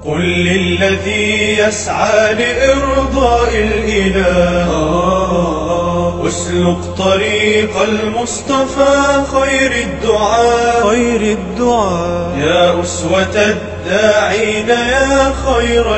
قل للذي يسعى لإرضاء الإله اسلك طريق المصطفى خير الدعاء يا أسوة الداعين يا خير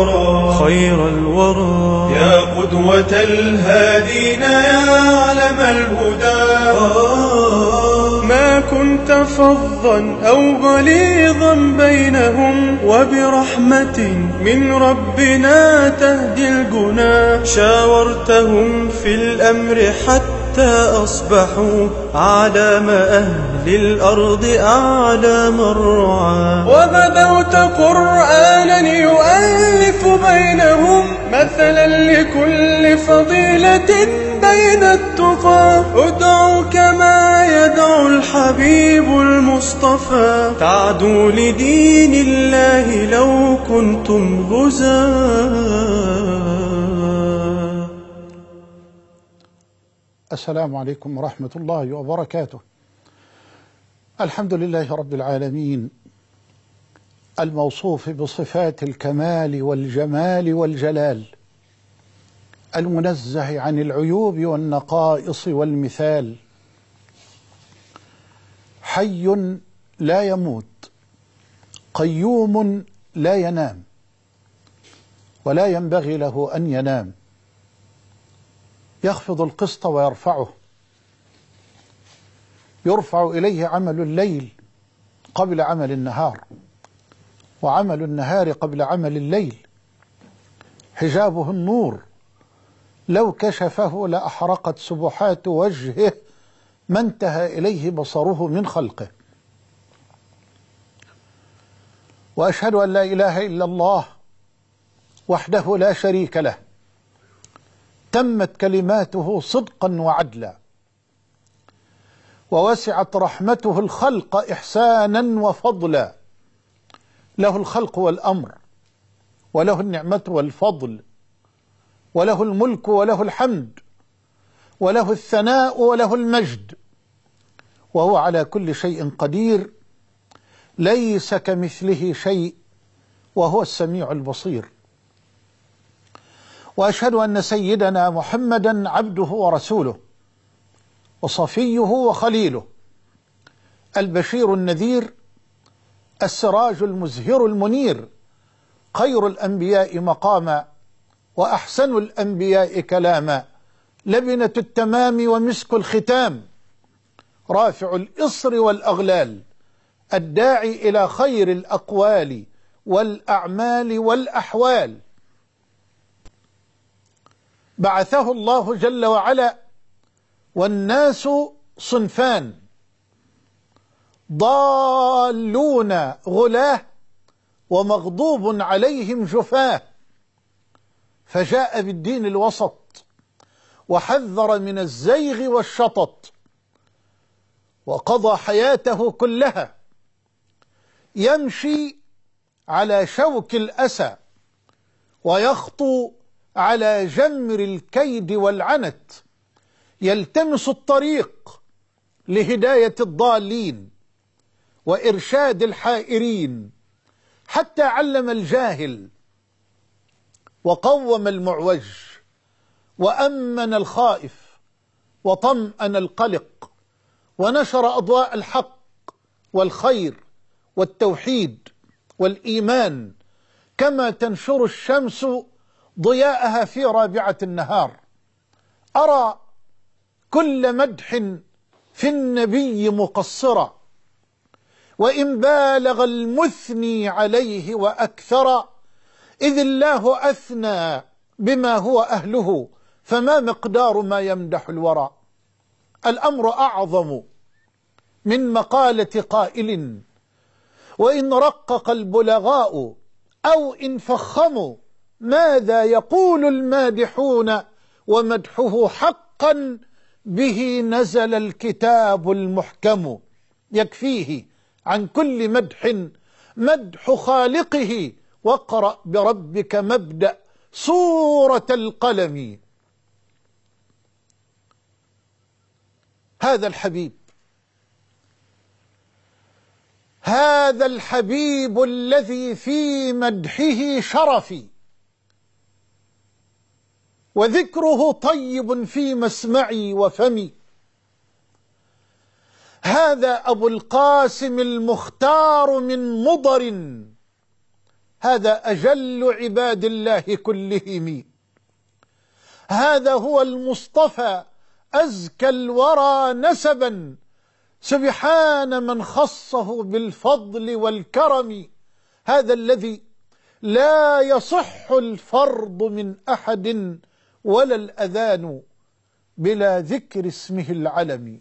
الورى يا قدوة الهادين يا علم الهدى ما كنت فظا أو غليظا بينهم وبرحمة من ربنا تهدي الجنا شاورتهم في الأمر حتى أصبحوا أعلام أهل الأرض أعلام الرعاة وبدوت قرآنا يؤلف بينهم مثلا لكل فضيلة بين التقى ادعوا كما يدعو الحبيب المصطفى تعدوا لدين الله لو كنتم غزاة. السلام عليكم ورحمة الله وبركاته. الحمد لله رب العالمين الموصوف بصفات الكمال والجمال والجلال، المنزه عن العيوب والنقائص والمثال، حي لا يموت، قيوم لا ينام ولا ينبغي له أن ينام، يخفض القسط ويرفعه، يرفع إليه عمل الليل قبل عمل النهار، وعمل النهار قبل عمل الليل، حجابه النور لو كشفه لأحرقت سبحات وجهه ما انتهى إليه بصره من خلقه. وأشهد أن لا إله إلا الله وحده لا شريك له، تمت كلماته صدقا وعدلا، ووسعت رحمته الخلق إحسانا وفضلا، له الخلق والأمر، وله النعمة والفضل، وله الملك وله الحمد، وله الثناء وله المجد، وهو على كل شيء قدير، ليس كمثله شيء، وهو السميع البصير. وأشهد أن سيدنا محمدا عبده ورسوله وصفيه وخليله، البشير النذير، السراج المزهر المنير، خير الأنبياء مقاما وأحسن الأنبياء كلاما، لبنة التمام ومسك الختام، رافع الإصر والأغلال، الداعي إلى خير الأقوال والأعمال والأحوال. بعثه الله جل وعلا والناس صنفان، ضالون غلاه ومغضوب عليهم جفاه، فجاء بالدين الوسط وحذر من الزيغ والشطط، وقضى حياته كلها يمشي على شوك الأسى ويخطو على جمر الكيد والعنت، يلتمس الطريق لهداية الضالين وإرشاد الحائرين، حتى علم الجاهل وقوم المعوج وأمن الخائف وطمأن القلق، ونشر أضواء الحق والخير والتوحيد والإيمان كما تنشر الشمس ضياءها في رابعة النهار. أرى كل مدح في النبي مقصرا، وإن بالغ المثني عليه وأكثر، إذ الله أثنى بما هو أهله، فما مقدار ما يمدح الورى. الأمر أعظم من مقالة قائل، وإن رقق البلغاء أو إن فخموا، ماذا يقول المادحون ومدحه حقا به نزل الكتاب المحكم. يكفيه عن كل مدح مدح خالقه، واقرأ بربك مبدأ سورة القلم. هذا الحبيب هذا الحبيب الذي في مدحه شرفي، وذكره طيب في مسمعي وفمي. هذا أبو القاسم المختار من مضر، هذا أجل عباد الله كلهم. هذا هو المصطفى أزكى الورى نسبا، سبحان من خصه بالفضل والكرم. هذا الذي لا يصح الفرض من أحد ولا الأذان بلا ذكر اسمه العلم.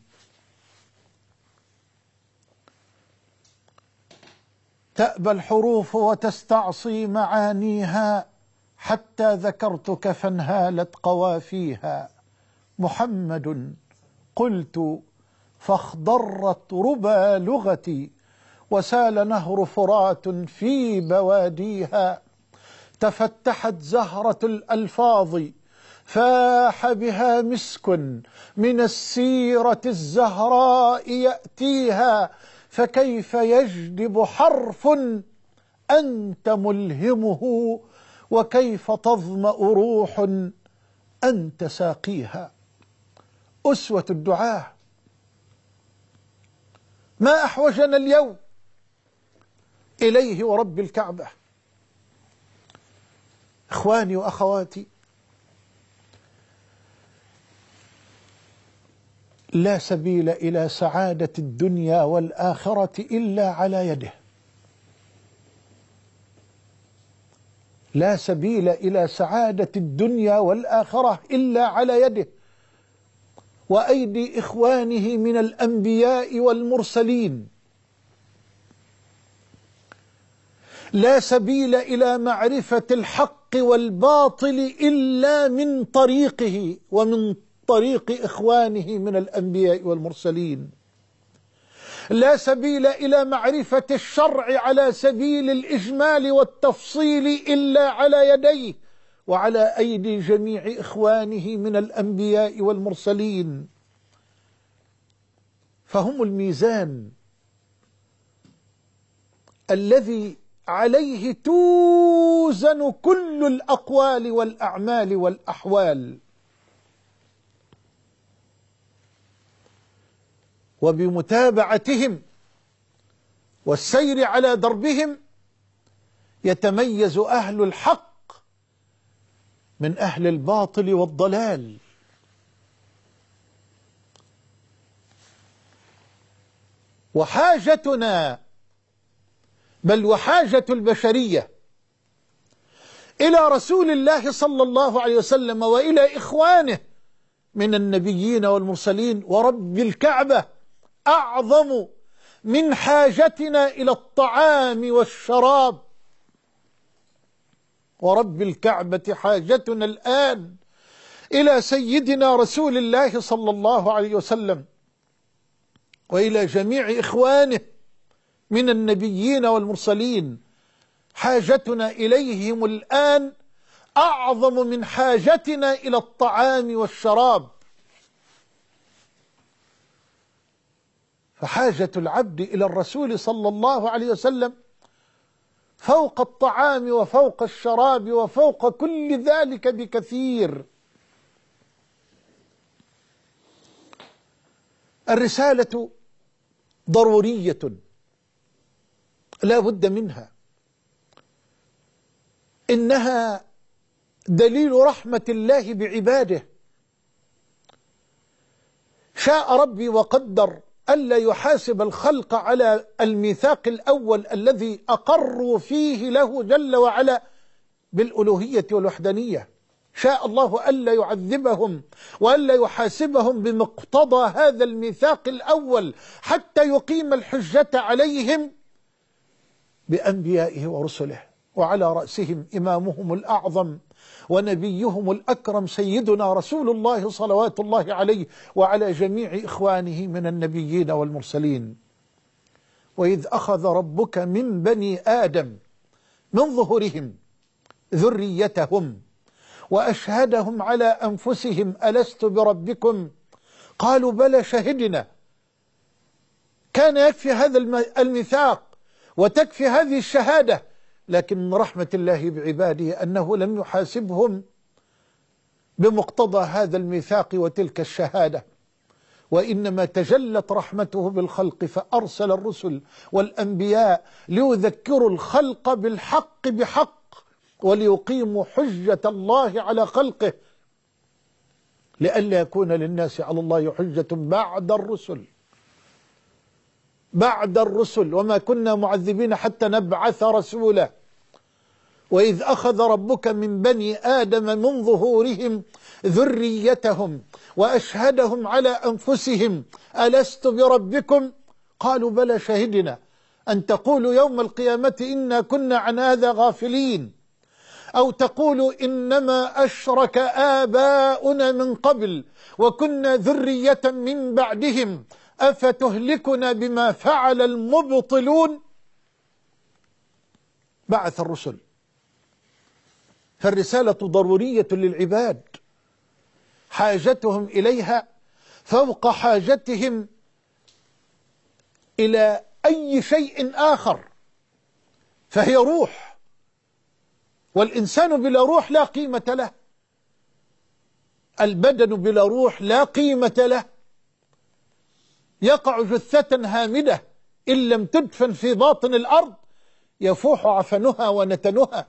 تأبى الحروف وتستعصي معانيها، حتى ذكرتك فانهالت قوافيها. محمد قلت فاخضرت ربى لغتي، وسال نهر فرات في بواديها. تفتحت زهرة الألفاظ فاح بها مسك، من السيرة الزهراء يأتيها. فكيف يجدب حرف أنت ملهمه، وكيف تظمأ روح أنت ساقيها. أسوة الدعاة، ما أحوجنا اليوم إليه ورب الكعبة. إخواني وأخواتي، لا سبيل إلى سعادة الدنيا والآخرة إلا على يده. لا سبيل إلى سعادة الدنيا والآخرة إلا على يده وأيدي إخوانه من الأنبياء والمرسلين. لا سبيل إلى معرفة الحق والباطل إلا من طريقه ومن طريق إخوانه من الأنبياء والمرسلين. لا سبيل إلى معرفة الشرع على سبيل الإجمال والتفصيل إلا على يديه وعلى أيدي جميع إخوانه من الأنبياء والمرسلين. فهم الميزان الذي عليه توزن كل الأقوال والأعمال والأحوال. وبمتابعتهم والسير على دربهم يتميز أهل الحق من أهل الباطل والضلال. وحاجتنا بل وحاجة البشرية إلى رسول الله صلى الله عليه وسلم وإلى إخوانه من النبيين والمرسلين ورب الكعبة أعظم من حاجتنا إلى الطعام والشراب. ورب الكعبة حاجتنا الآن إلى سيدنا رسول الله صلى الله عليه وسلم وإلى جميع إخوانه من النبيين والمرسلين. حاجتنا إليهم الآن أعظم من حاجتنا إلى الطعام والشراب. فحاجة العبد إلى الرسول صلى الله عليه وسلم فوق الطعام وفوق الشراب وفوق كل ذلك بكثير. الرسالة ضرورية لا بد منها، إنها دليل رحمة الله بعباده. شاء ربي وقدر ألا يحاسب الخلق على الميثاق الأول الذي أقروا فيه له جل وعلا بالألوهية والوحدانية. شاء الله ألا يعذبهم وألا يحاسبهم بمقتضى هذا الميثاق الأول حتى يقيم الحجة عليهم بأنبيائه ورسله، وعلى رأسهم إمامهم الأعظم ونبيهم الأكرم سيدنا رسول الله صلوات الله عليه وعلى جميع إخوانه من النبيين والمرسلين. وإذ أخذ ربك من بني آدم من ظهورهم ذريتهم وأشهدهم على أنفسهم ألست بربكم قالوا بلى شهدنا. كان يكفي هذا الميثاق وتكفي هذه الشهادة، لكن من رحمة الله بعباده أنه لم يحاسبهم بمقتضى هذا الميثاق وتلك الشهادة، وإنما تجلت رحمته بالخلق فأرسل الرسل والأنبياء ليذكروا الخلق بالحق بحق وليقيموا حجة الله على خلقه، لئلا يكون للناس على الله حجة بعد الرسل وما كنا معذبين حتى نبعث رسولا. وإذ أخذ ربك من بني آدم من ظهورهم ذريتهم وأشهدهم على أنفسهم ألست بربكم قالوا بلى شهدنا أن تقولوا يوم القيامة إنا كنا عن هذا غافلين أو تقولوا إنما أشرك آباؤنا من قبل وكنا ذرية من بعدهم أفتهلكنا بما فعل المبطلون. بعث الرسل، فالرسالة ضرورية للعباد، حاجتهم إليها فوق حاجتهم إلى أي شيء آخر، فهي روح، والإنسان بلا روح لا قيمة له، البدن بلا روح لا قيمة له، يقع جثة هامدة إن لم تدفن في باطن الأرض يفوح عفنها ونتنها.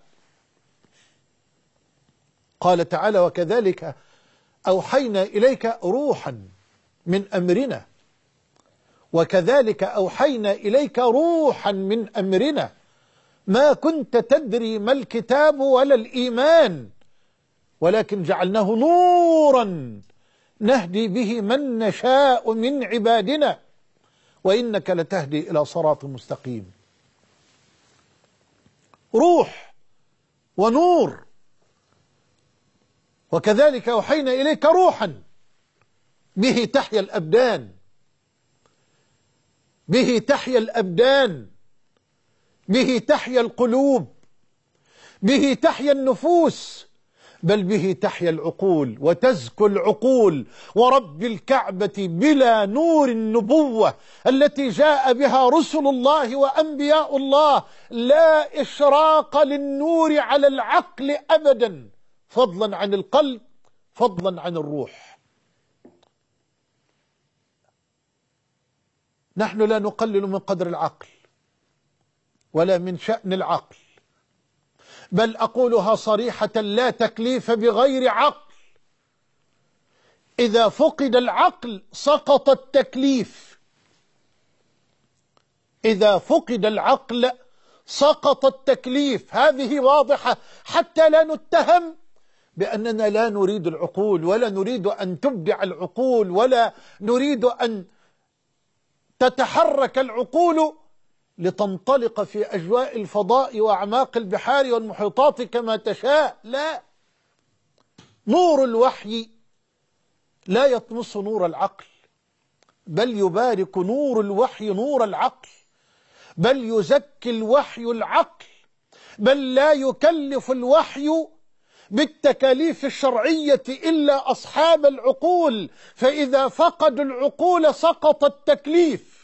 قال تعالى وكذلك أوحينا إليك روحا من أمرنا، وكذلك أوحينا إليك روحا من أمرنا ما كنت تدري ما الكتاب ولا الإيمان ولكن جعلناه نورا نهدي به من نشاء من عبادنا وإنك لتهدي إلى صراط مستقيم. روح ونور. وكذلك أوحينا إليك روحا به تحيا الأبدان، به تحيا الأبدان، به تحيا القلوب، به تحيا النفوس، بل به تحيا العقول وتزكو العقول. ورب الكعبة بلا نور النبوة التي جاء بها رسل الله وأنبياء الله لا إشراق للنور على العقل أبدا، فضلا عن القلب، فضلا عن الروح. نحن لا نقلل من قدر العقل ولا من شأن العقل، بل أقولها صريحة لا تكليف بغير عقل. إذا فقد العقل سقط التكليف، إذا فقد العقل سقط التكليف. هذه واضحة حتى لا نتهم بأننا لا نريد العقول ولا نريد أن تبدع العقول ولا نريد أن تتحرك العقول لتنطلق في أجواء الفضاء وأعماق البحار والمحيطات كما تشاء. لا، نور الوحي لا يطمس نور العقل، بل يبارك نور الوحي نور العقل، بل يزكي الوحي العقل، بل لا يكلف الوحي بالتكاليف الشرعية إلا أصحاب العقول، فإذا فقدوا العقول سقط التكليف.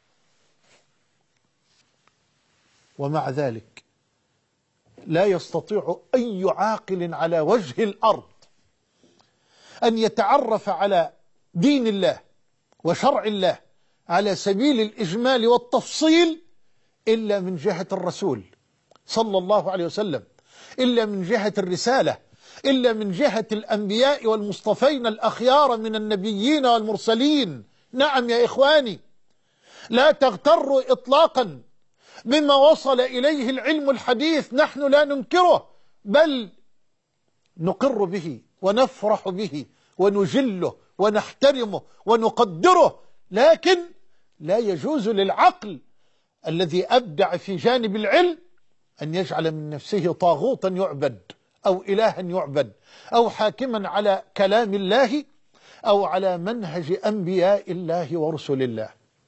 ومع ذلك لا يستطيع أي عاقل على وجه الأرض أن يتعرف على دين الله وشرع الله على سبيل الإجمال والتفصيل إلا من جهة الرسول صلى الله عليه وسلم، إلا من جهة الرسالة، إلا من جهة الأنبياء والمصطفين الأخيار من النبيين والمرسلين. نعم يا إخواني، لا تغتروا إطلاقا بما وصل إليه العلم الحديث، نحن لا ننكره بل نقر به ونفرح به ونجله ونحترمه ونقدره، لكن لا يجوز للعقل الذي أبدع في جانب العلم أن يجعل من نفسه طاغوتا يعبد أو إلها يعبد أو حاكما على كلام الله أو على منهج أنبياء الله ورسل الله.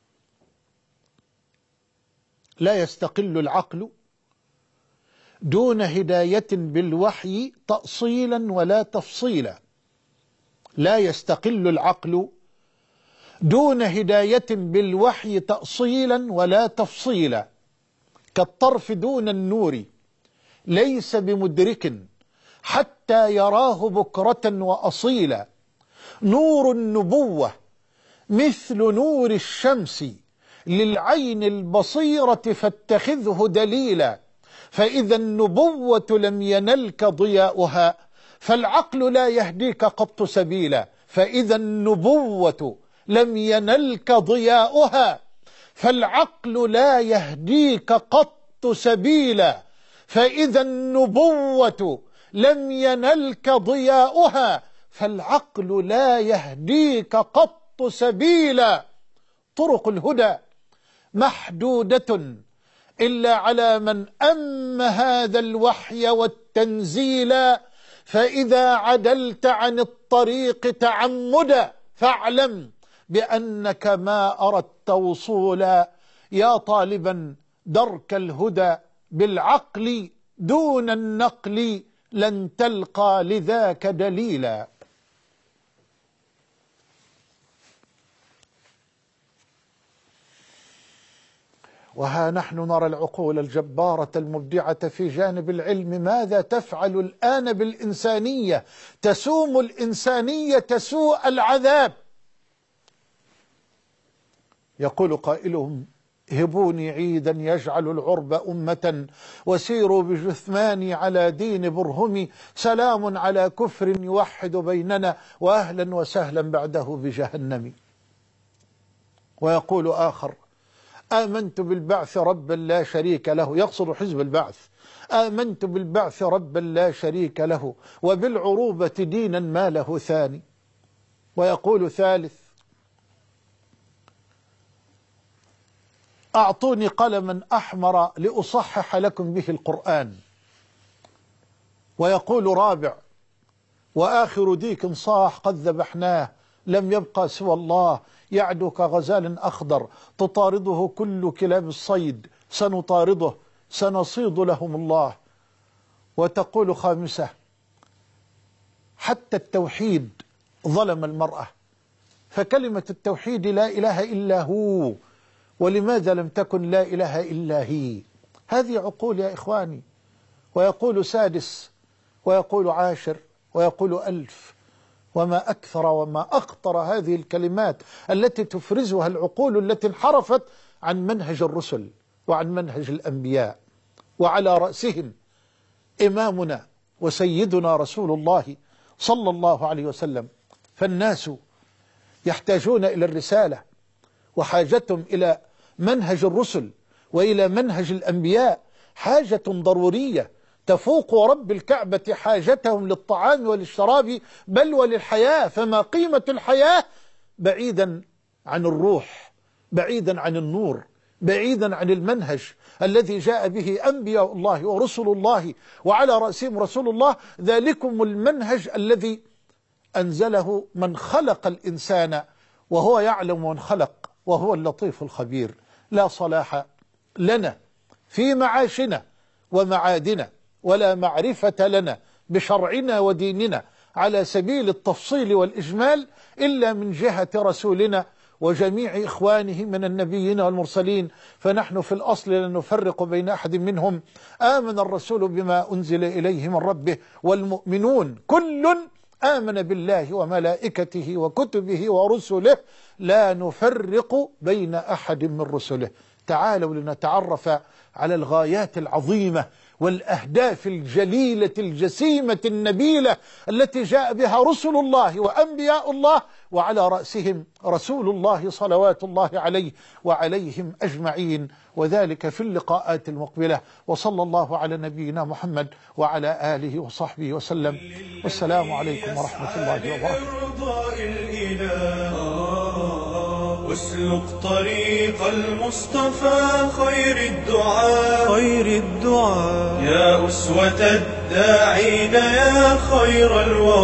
لا يستقل العقل دون هداية بالوحي تأصيلا ولا تفصيلا، لا يستقل العقل دون هداية بالوحي تأصيلا ولا تفصيلا. كالطرف دون النور، ليس بمدرك حتى يراه بكرة وأصيلا. نور النبوة مثل نور الشمس للعين البصيرة فاتخذه دليلا. فإذا النبوة لم ينلك ضياؤها فالعقل لا يهديك قط سبيلا. فإذا النبوة لم ينلك ضياؤها فالعقل لا يهديك قط سبيلا. فإذا النبوة لم ينلك ضياؤها فالعقل لا يهديك قط سبيلا. طرق الهدى محدودة إلا على من أم هذا الوحي والتنزيل. فإذا عدلت عن الطريق تعمدا فاعلم بأنك ما أردت وصولا. يا طالبا درك الهدى بالعقل دون النقل لن تلقى لذاك دليلا. وها نحن نرى العقول الجبارة المبدعة في جانب العلم ماذا تفعل الآن بالإنسانية. تسوم الإنسانية سوء العذاب. يقول قائلهم: هبوني عيدا يجعل العرب أمة وسيروا بجثماني على دين برهم. سلام على كفر يوحد بيننا وأهلا وسهلا بعده بجهنم. ويقول آخر: آمنت بالبعث ربا لا شريك له، يقصد حزب البعث. آمنت بالبعث ربا لا شريك له وبالعروبة دينا ما له ثاني. ويقول ثالث: أعطوني قلما أحمر لأصحح لكم به القرآن. ويقول رابع: وآخر ديك صاح قد ذبحناه لم يبقى سوى الله يعدو كغزال أخضر تطارده كل كلاب الصيد سنطارده سنصيد لهم الله. وتقول خامسة: حتى التوحيد ظلم المرأة فكلمة التوحيد لا إله إلا هو، ولماذا لم تكن لا إله إلا هي؟ هذه عقول يا إخواني. ويقول سادس ويقول عاشر ويقول ألف. وما أكثر وما أخطر هذه الكلمات التي تفرزها العقول التي انحرفت عن منهج الرسل وعن منهج الأنبياء، وعلى رأسهم إمامنا وسيدنا رسول الله صلى الله عليه وسلم. فالناس يحتاجون إلى الرسالة وحاجتهم إلى منهج الرسل وإلى منهج الأنبياء حاجة ضرورية تفوق رب الكعبة حاجتهم للطعام وللشراب بل وللحياة. فما قيمة الحياة بعيدا عن الروح، بعيدا عن النور، بعيدا عن المنهج الذي جاء به أنبياء الله ورسل الله وعلى رأسهم رسول الله. ذلكم المنهج الذي أنزله من خلق الإنسان وهو يعلم من خلق وهو اللطيف الخبير. لا صلاح لنا في معاشنا ومعادنا ولا معرفة لنا بشرعنا وديننا على سبيل التفصيل والإجمال إلا من جهة رسولنا وجميع إخوانه من النبيين والمرسلين. فنحن في الأصل لا نفرق بين أحد منهم. آمن الرسول بما أنزل إليه من ربه والمؤمنون كل آمن بالله وملائكته وكتبه ورسله لا نفرق بين أحد من رسله. تعالوا لنتعرف على الغايات العظيمة والأهداف الجليلة الجسيمة النبيلة التي جاء بها رسل الله وأنبياء الله وعلى رأسهم رسول الله صلوات الله عليه وعليهم أجمعين، وذلك في اللقاءات المقبلة. وصلى الله على نبينا محمد وعلى آله وصحبه وسلم. والسلام عليكم ورحمة الله وبركاته. واسلك طريق المصطفى خير الدعاء يا أسوة الداعين يا خير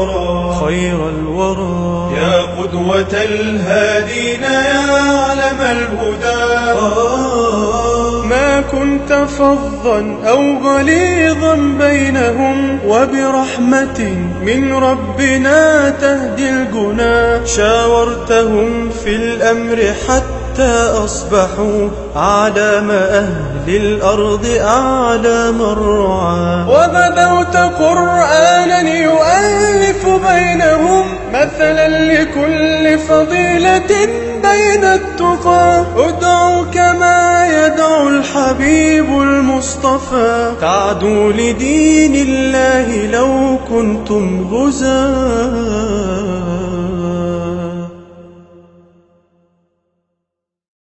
الورى يا قدوة الهادين يا علم الهدى. ما كنت فظا أو غليظا بينهم وبرحمة من ربنا تهدي الجنا شاورتهم في الأمر حتى حتى أصبحوا أعلام أهل الأرض أعلام الرعاة. وبدوت قرآنا يؤلف بينهم مثلا لكل فضيلة بين التقى. ادعوا كما يدعو الحبيب المصطفى، تعدوا لدين الله لو كنتم غزاة.